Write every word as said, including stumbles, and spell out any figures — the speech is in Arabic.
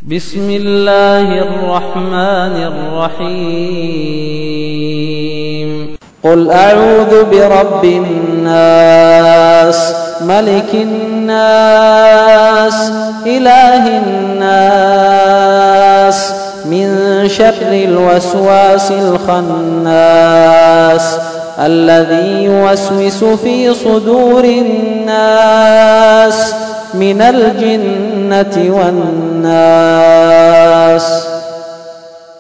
بسم الله الرحمن الرحيم قل أعوذ برب الناس ملك الناس إله الناس من شر الوسواس الخناس الذي يوسوس في صدور الناس من الجنة والناس.